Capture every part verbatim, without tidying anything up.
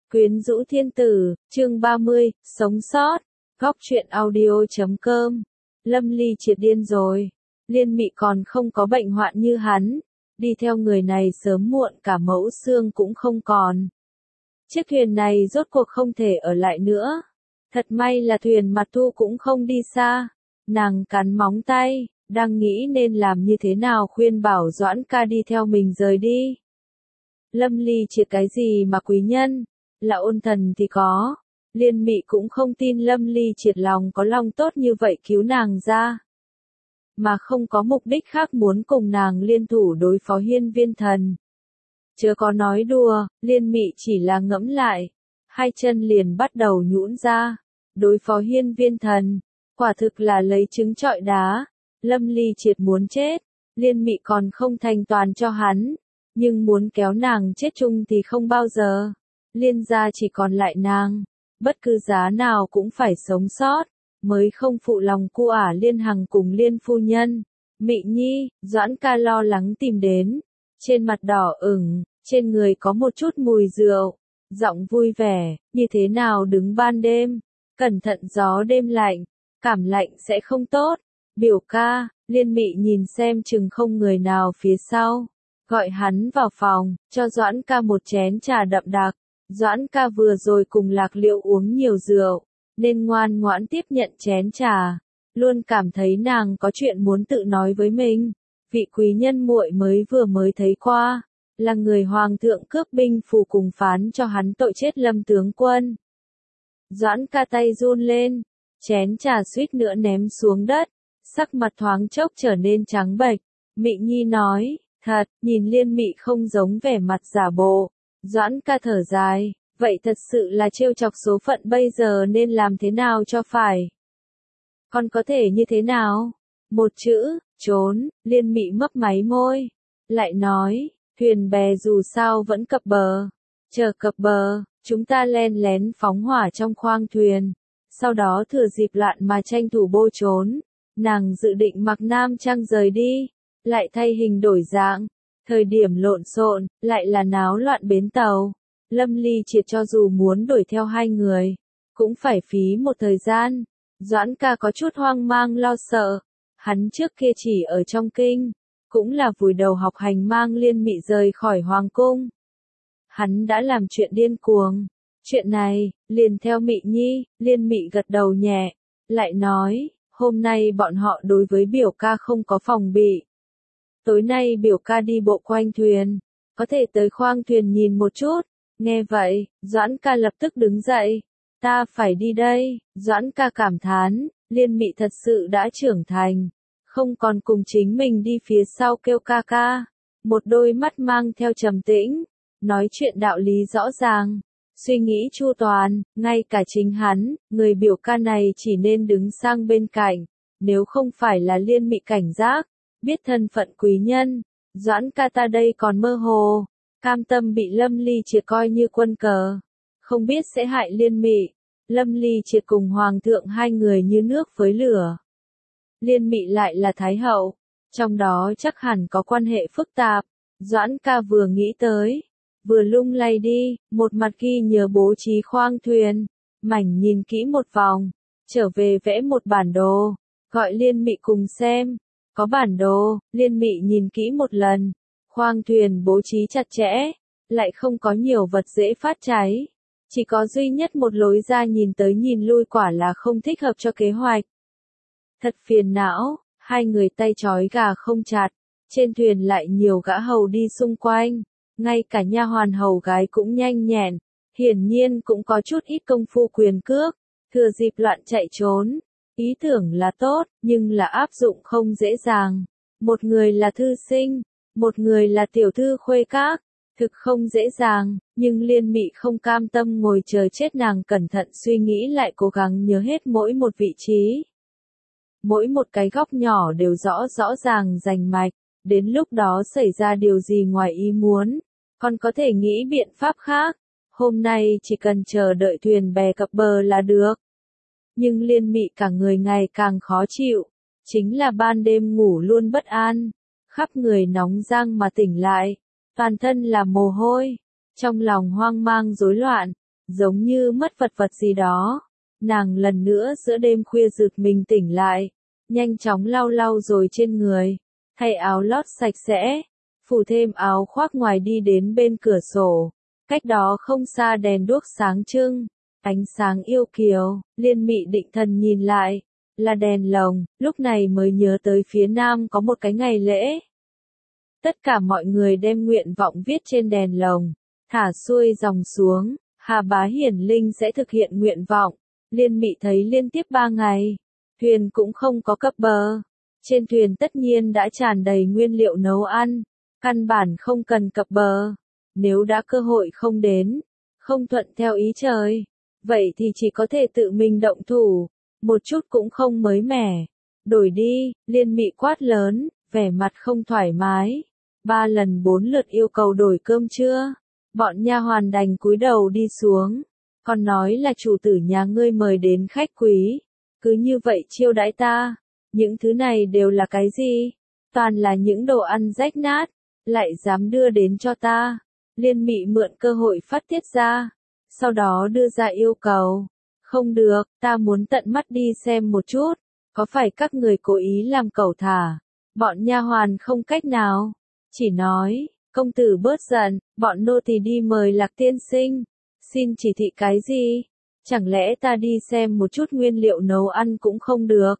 Quyến rũ thiên tử, chương ba mươi, sống sót, góc truyện audio chấm com. Lâm Ly triệt điên rồi. Liên Mị còn không có bệnh hoạn như hắn, đi theo người này sớm muộn cả mẫu xương cũng không còn. Chiếc thuyền này rốt cuộc không thể ở lại nữa. Thật may là thuyền mặt thu cũng không đi xa. Nàng cắn móng tay, đang nghĩ nên làm như thế nào khuyên bảo Doãn ca đi theo mình rời đi. Lâm Ly triệt cái gì mà quý nhân, là ôn thần thì có. Liên Mị cũng không tin Lâm Ly triệt lòng có lòng tốt như vậy cứu nàng ra. Mà không có mục đích khác muốn cùng nàng liên thủ đối phó Hiên Viên Thần. Chớ có nói đùa, Liên Mị chỉ là ngẫm lại, hai chân liền bắt đầu nhũn ra. Đối phó Hiên Viên Thần, quả thực là lấy trứng trọi đá. Lâm Ly triệt muốn chết, Liên Mị còn không thành toàn cho hắn, nhưng muốn kéo nàng chết chung thì không bao giờ. Liên gia chỉ còn lại nàng, bất cứ giá nào cũng phải sống sót, mới không phụ lòng cu ả Liên Hằng cùng Liên phu nhân. Mị Nhi, Doãn ca lo lắng tìm đến, trên mặt đỏ ửng, trên người có một chút mùi rượu, giọng vui vẻ, như thế nào đứng ban đêm, cẩn thận gió đêm lạnh, cảm lạnh sẽ không tốt. Biểu ca, Liên Mị nhìn xem chừng không người nào phía sau, gọi hắn vào phòng, cho Doãn ca một chén trà đậm đặc. Doãn ca vừa rồi cùng Lạc Liệu uống nhiều rượu, nên ngoan ngoãn tiếp nhận chén trà, luôn cảm thấy nàng có chuyện muốn tự nói với mình. Vị quý nhân muội mới vừa mới thấy qua, là người hoàng thượng cướp binh phù cùng phán cho hắn tội chết Lâm tướng quân. Doãn ca tay run lên, chén trà suýt nữa ném xuống đất, sắc mặt thoáng chốc trở nên trắng bệch. Mị Nhi nói, thật, nhìn Liên Mị không giống vẻ mặt giả bộ. Doãn ca thở dài, vậy thật sự là trêu chọc số phận bây giờ nên làm thế nào cho phải? Còn có thể như thế nào? Một chữ, trốn. Liên Mị mấp máy môi, lại nói, thuyền bè dù sao vẫn cập bờ. Chờ cập bờ, chúng ta len lén phóng hỏa trong khoang thuyền, sau đó thừa dịp loạn mà tranh thủ bôi trốn. Nàng dự định mặc nam trang rời đi, lại thay hình đổi dạng. Thời điểm lộn xộn, lại là náo loạn bến tàu. Lâm Ly triệt cho dù muốn đuổi theo hai người, cũng phải phí một thời gian. Doãn ca có chút hoang mang lo sợ. Hắn trước kia chỉ ở trong kinh, cũng là vùi đầu học hành mang Liên Mị rời khỏi hoàng cung. Hắn đã làm chuyện điên cuồng. Chuyện này, liền theo Mị Nhi. Liên Mị gật đầu nhẹ, lại nói, hôm nay bọn họ đối với biểu ca không có phòng bị. Tối nay biểu ca đi bộ quanh thuyền, có thể tới khoang thuyền nhìn một chút. Nghe vậy, Doãn ca lập tức đứng dậy. Ta phải đi đây. Doãn ca cảm thán, Liên Mị thật sự đã trưởng thành, không còn cùng chính mình đi phía sau kêu ca ca. Một đôi mắt mang theo trầm tĩnh, nói chuyện đạo lý rõ ràng, suy nghĩ chu toàn, ngay cả chính hắn, người biểu ca này chỉ nên đứng sang bên cạnh, nếu không phải là Liên Mị cảnh giác. Biết thân phận quý nhân, Doãn ca ta đây còn mơ hồ, cam tâm bị Lâm Ly triệt coi như quân cờ, không biết sẽ hại Liên Mị. Lâm Ly triệt cùng hoàng thượng hai người như nước với lửa, Liên Mị lại là thái hậu, trong đó chắc hẳn có quan hệ phức tạp. Doãn ca vừa nghĩ tới, vừa lung lay đi, một mặt ghi nhớ bố trí khoang thuyền, mảnh nhìn kỹ một vòng, trở về vẽ một bản đồ, gọi Liên Mị cùng xem. Có bản đồ, Liên Mị nhìn kỹ một lần, khoang thuyền bố trí chặt chẽ, lại không có nhiều vật dễ phát cháy, chỉ có duy nhất một lối ra nhìn tới nhìn lui quả là không thích hợp cho kế hoạch. Thật phiền não, hai người tay trói gà không chặt, trên thuyền lại nhiều gã hầu đi xung quanh, ngay cả nha hoàn hầu gái cũng nhanh nhẹn, hiển nhiên cũng có chút ít công phu quyền cước, thừa dịp loạn chạy trốn. Ý tưởng là tốt, nhưng là áp dụng không dễ dàng. Một người là thư sinh, một người là tiểu thư khuê các, thực không dễ dàng, nhưng Liên Mị không cam tâm ngồi chờ chết, nàng cẩn thận suy nghĩ lại cố gắng nhớ hết mỗi một vị trí. Mỗi một cái góc nhỏ đều rõ rõ ràng rành mạch, đến lúc đó xảy ra điều gì ngoài ý muốn, còn có thể nghĩ biện pháp khác. Hôm nay chỉ cần chờ đợi thuyền bè cập bờ là được. Nhưng Liên Mị cả người ngày càng khó chịu, chính là ban đêm ngủ luôn bất an, khắp người nóng rang mà tỉnh lại, toàn thân là mồ hôi, trong lòng hoang mang rối loạn. giống như mất vật vật gì đó. Nàng lần nữa giữa đêm khuya rực mình tỉnh lại, nhanh chóng lau lau rồi trên người, thay áo lót sạch sẽ, phủ thêm áo khoác ngoài đi đến bên cửa sổ. Cách đó không xa đèn đuốc sáng trưng, ánh sáng yêu kiều, Liên Mị định thần nhìn lại, là đèn lồng, lúc này mới nhớ tới phía nam có một cái ngày lễ. Tất cả mọi người đem nguyện vọng viết trên đèn lồng, thả xuôi dòng xuống, Hà Bá Hiển Linh sẽ thực hiện nguyện vọng. Liên Mị thấy liên tiếp ba ngày, thuyền cũng không có cập bờ. Trên thuyền tất nhiên đã tràn đầy nguyên liệu nấu ăn, căn bản không cần cập bờ. Nếu đã cơ hội không đến, không thuận theo ý trời, vậy thì chỉ có thể tự mình động thủ, một chút cũng không mới mẻ. Đổi đi, Liên Mị quát lớn, vẻ mặt không thoải mái. Ba lần bốn lượt yêu cầu đổi cơm trưa, bọn nha hoàn đành cúi đầu đi xuống. Còn nói là chủ tử nhà ngươi mời đến khách quý, cứ như vậy chiêu đãi ta. Những thứ này đều là cái gì? Toàn là những đồ ăn rách nát, lại dám đưa đến cho ta. Liên Mị mượn cơ hội phát tiết ra, sau đó đưa ra yêu cầu. Không được, ta muốn tận mắt đi xem một chút, có phải các người cố ý làm cẩu thả? Bọn nha hoàn không cách nào, chỉ nói, công tử bớt giận, bọn nô tỳ đi mời Lạc tiên sinh. Xin chỉ thị cái gì? Chẳng lẽ ta đi xem một chút nguyên liệu nấu ăn cũng không được?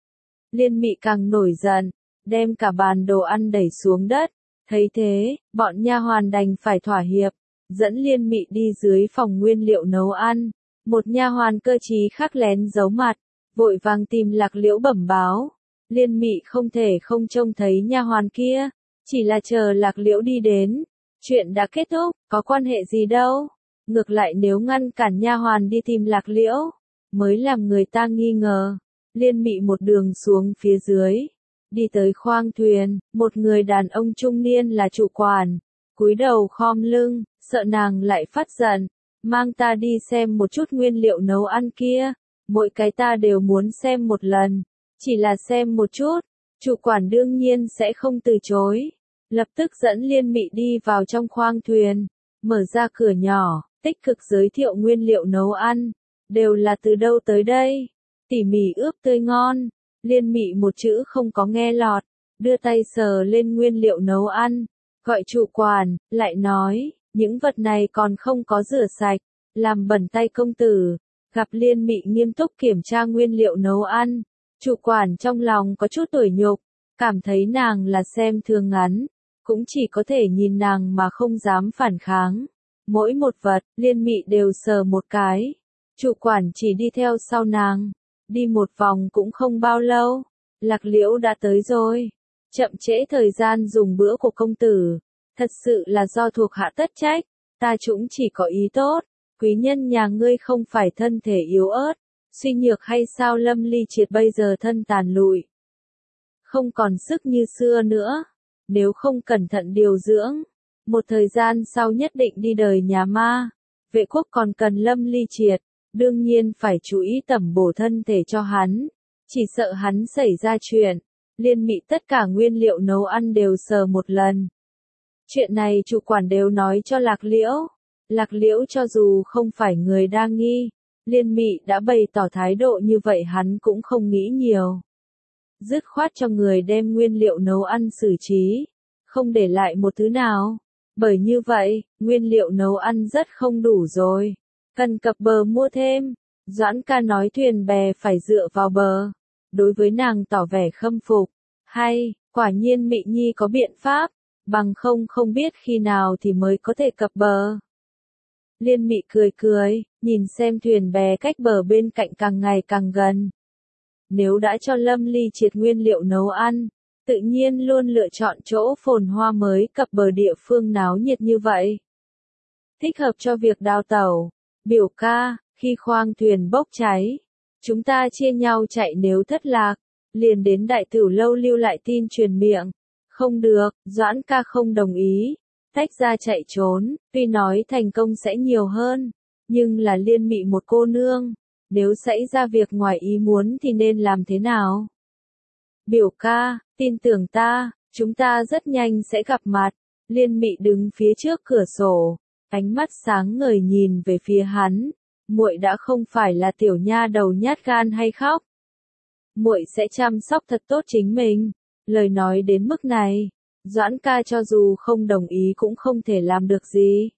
Liên Mị càng nổi giận, đem cả bàn đồ ăn đẩy xuống đất. Thấy thế, bọn nha hoàn đành phải thỏa hiệp, dẫn Liên Mị đi dưới phòng nguyên liệu nấu ăn. Một nha hoàn cơ trí khắc lén giấu mặt, vội vàng tìm Lạc Liễu bẩm báo. Liên Mị không thể không trông thấy nha hoàn kia, chỉ là chờ Lạc Liễu đi đến. Chuyện đã kết thúc, có quan hệ gì đâu. Ngược lại nếu ngăn cản nha hoàn đi tìm Lạc Liễu, mới làm người ta nghi ngờ. Liên Mị một đường xuống phía dưới, đi tới khoang thuyền, một người đàn ông trung niên là chủ quản, cúi đầu khom lưng, sợ nàng lại phát giận, mang ta đi xem một chút nguyên liệu nấu ăn kia, mỗi cái ta đều muốn xem một lần, chỉ là xem một chút, chủ quản đương nhiên sẽ không từ chối, lập tức dẫn Liên Mị đi vào trong khoang thuyền, mở ra cửa nhỏ, tích cực giới thiệu nguyên liệu nấu ăn, đều là từ đâu tới đây, tỉ mỉ ướp tươi ngon. Liên Mị một chữ không có nghe lọt, đưa tay sờ lên nguyên liệu nấu ăn, gọi chủ quản, lại nói, những vật này còn không có rửa sạch, làm bẩn tay công tử. Gặp Liên Mị nghiêm túc kiểm tra nguyên liệu nấu ăn, chủ quản trong lòng có chút tủi nhục, cảm thấy nàng là xem thường ngắn, cũng chỉ có thể nhìn nàng mà không dám phản kháng. Mỗi một vật, Liên Mị đều sờ một cái, chủ quản chỉ đi theo sau nàng. Đi một vòng cũng không bao lâu, Lạc Liễu đã tới rồi. Chậm trễ thời gian dùng bữa của công tử, thật sự là do thuộc hạ tất trách, ta chúng chỉ có ý tốt, quý nhân nhà ngươi không phải thân thể yếu ớt, suy nhược hay sao? Lâm Ly Triệt bây giờ thân tàn lụi, không còn sức như xưa nữa, nếu không cẩn thận điều dưỡng, một thời gian sau nhất định đi đời nhà ma. Vệ quốc còn cần Lâm Ly Triệt, đương nhiên phải chú ý tẩm bổ thân thể cho hắn, chỉ sợ hắn xảy ra chuyện. Liên Mị tất cả nguyên liệu nấu ăn đều sờ một lần. Chuyện này chủ quản đều nói cho Lạc Liễu. Lạc Liễu cho dù không phải người đa nghi, Liên Mị đã bày tỏ thái độ như vậy hắn cũng không nghĩ nhiều. Dứt khoát cho người đem nguyên liệu nấu ăn xử trí, không để lại một thứ nào. Bởi như vậy, nguyên liệu nấu ăn rất không đủ rồi. Cần cập bờ mua thêm. Doãn ca nói thuyền bè phải dựa vào bờ. Đối với nàng tỏ vẻ khâm phục. Hay, quả nhiên Mị Nhi có biện pháp, bằng không không biết khi nào thì mới có thể cập bờ. Liên Mị cười cười, nhìn xem thuyền bè cách bờ bên cạnh càng ngày càng gần. Nếu đã cho Lâm Ly Triệt nguyên liệu nấu ăn, tự nhiên luôn lựa chọn chỗ phồn hoa mới cập bờ địa phương náo nhiệt như vậy. Thích hợp cho việc đào tẩu. Biểu ca, khi khoang thuyền bốc cháy, chúng ta chia nhau chạy, nếu thất lạc, liền đến đại tửu lâu lưu lại tin truyền miệng. Không được, Doãn ca không đồng ý, tách ra chạy trốn, tuy nói thành công sẽ nhiều hơn, nhưng là Liên Mị một cô nương, nếu xảy ra việc ngoài ý muốn thì nên làm thế nào? Biểu ca, tin tưởng ta, chúng ta rất nhanh sẽ gặp mặt. Liên Mị đứng phía trước cửa sổ, ánh mắt sáng ngời nhìn về phía hắn, muội đã không phải là tiểu nha đầu nhát gan hay khóc. Muội sẽ chăm sóc thật tốt chính mình. Lời nói đến mức này, Doãn ca cho dù không đồng ý cũng không thể làm được gì.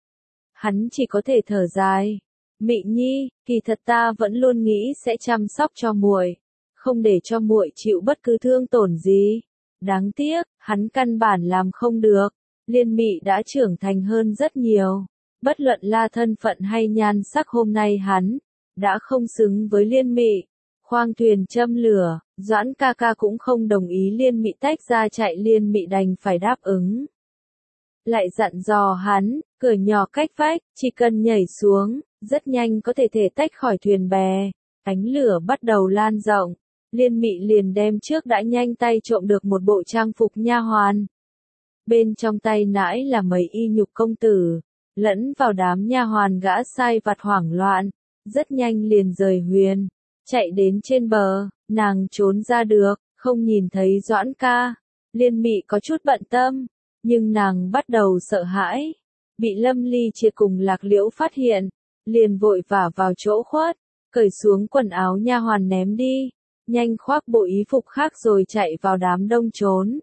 Hắn chỉ có thể thở dài. Mị Nhi, kỳ thật ta vẫn luôn nghĩ sẽ chăm sóc cho muội, không để cho muội chịu bất cứ thương tổn gì. Đáng tiếc, hắn căn bản làm không được. Liên Mị đã trưởng thành hơn rất nhiều. Bất luận là thân phận hay nhan sắc hôm nay hắn, đã không xứng với Liên Mị. Khoang thuyền châm lửa, Doãn ca ca cũng không đồng ý Liên Mị tách ra chạy, Liên Mị đành phải đáp ứng. Lại dặn dò hắn, cửa nhỏ cách vách, chỉ cần nhảy xuống, rất nhanh có thể thể tách khỏi thuyền bè. Ánh lửa bắt đầu lan rộng, Liên Mị liền đem trước đã nhanh tay trộm được một bộ trang phục nha hoàn. Bên trong tay nãi là mấy y nhục công tử, lẫn vào đám nha hoàn gã sai vặt hoảng loạn, rất nhanh liền rời huyền, chạy đến trên bờ, nàng trốn ra được, không nhìn thấy Doãn ca. Liên Mị có chút bận tâm, nhưng nàng bắt đầu sợ hãi, bị Lâm Ly Triệt cùng Lạc Liễu phát hiện, liền vội vả vào chỗ khuất, cởi xuống quần áo nha hoàn ném đi, nhanh khoác bộ y phục khác rồi chạy vào đám đông trốn.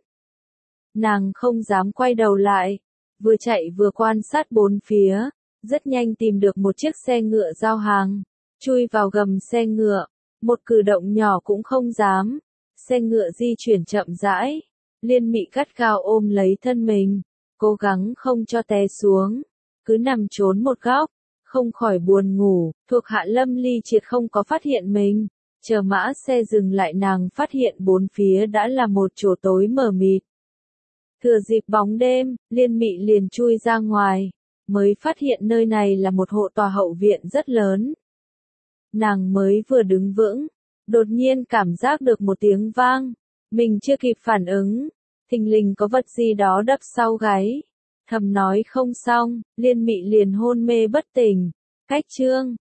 Nàng không dám quay đầu lại, vừa chạy vừa quan sát bốn phía, rất nhanh tìm được một chiếc xe ngựa giao hàng, chui vào gầm xe ngựa, một cử động nhỏ cũng không dám. Xe ngựa di chuyển chậm rãi, Liên Mị gắt gao ôm lấy thân mình, cố gắng không cho té xuống, cứ nằm trốn một góc, không khỏi buồn ngủ. Thuộc hạ Lâm Ly Triệt không có phát hiện mình, chờ mã xe dừng lại nàng phát hiện bốn phía đã là một chỗ tối mờ mịt. Thừa dịp bóng đêm, Liên Mị liền chui ra ngoài, mới phát hiện nơi này là một hộ tòa hậu viện rất lớn. Nàng mới vừa đứng vững, đột nhiên cảm giác được một tiếng vang, mình chưa kịp phản ứng, thình lình có vật gì đó đập sau gáy. Thầm nói không xong, Liên Mị liền hôn mê bất tỉnh. Cách chương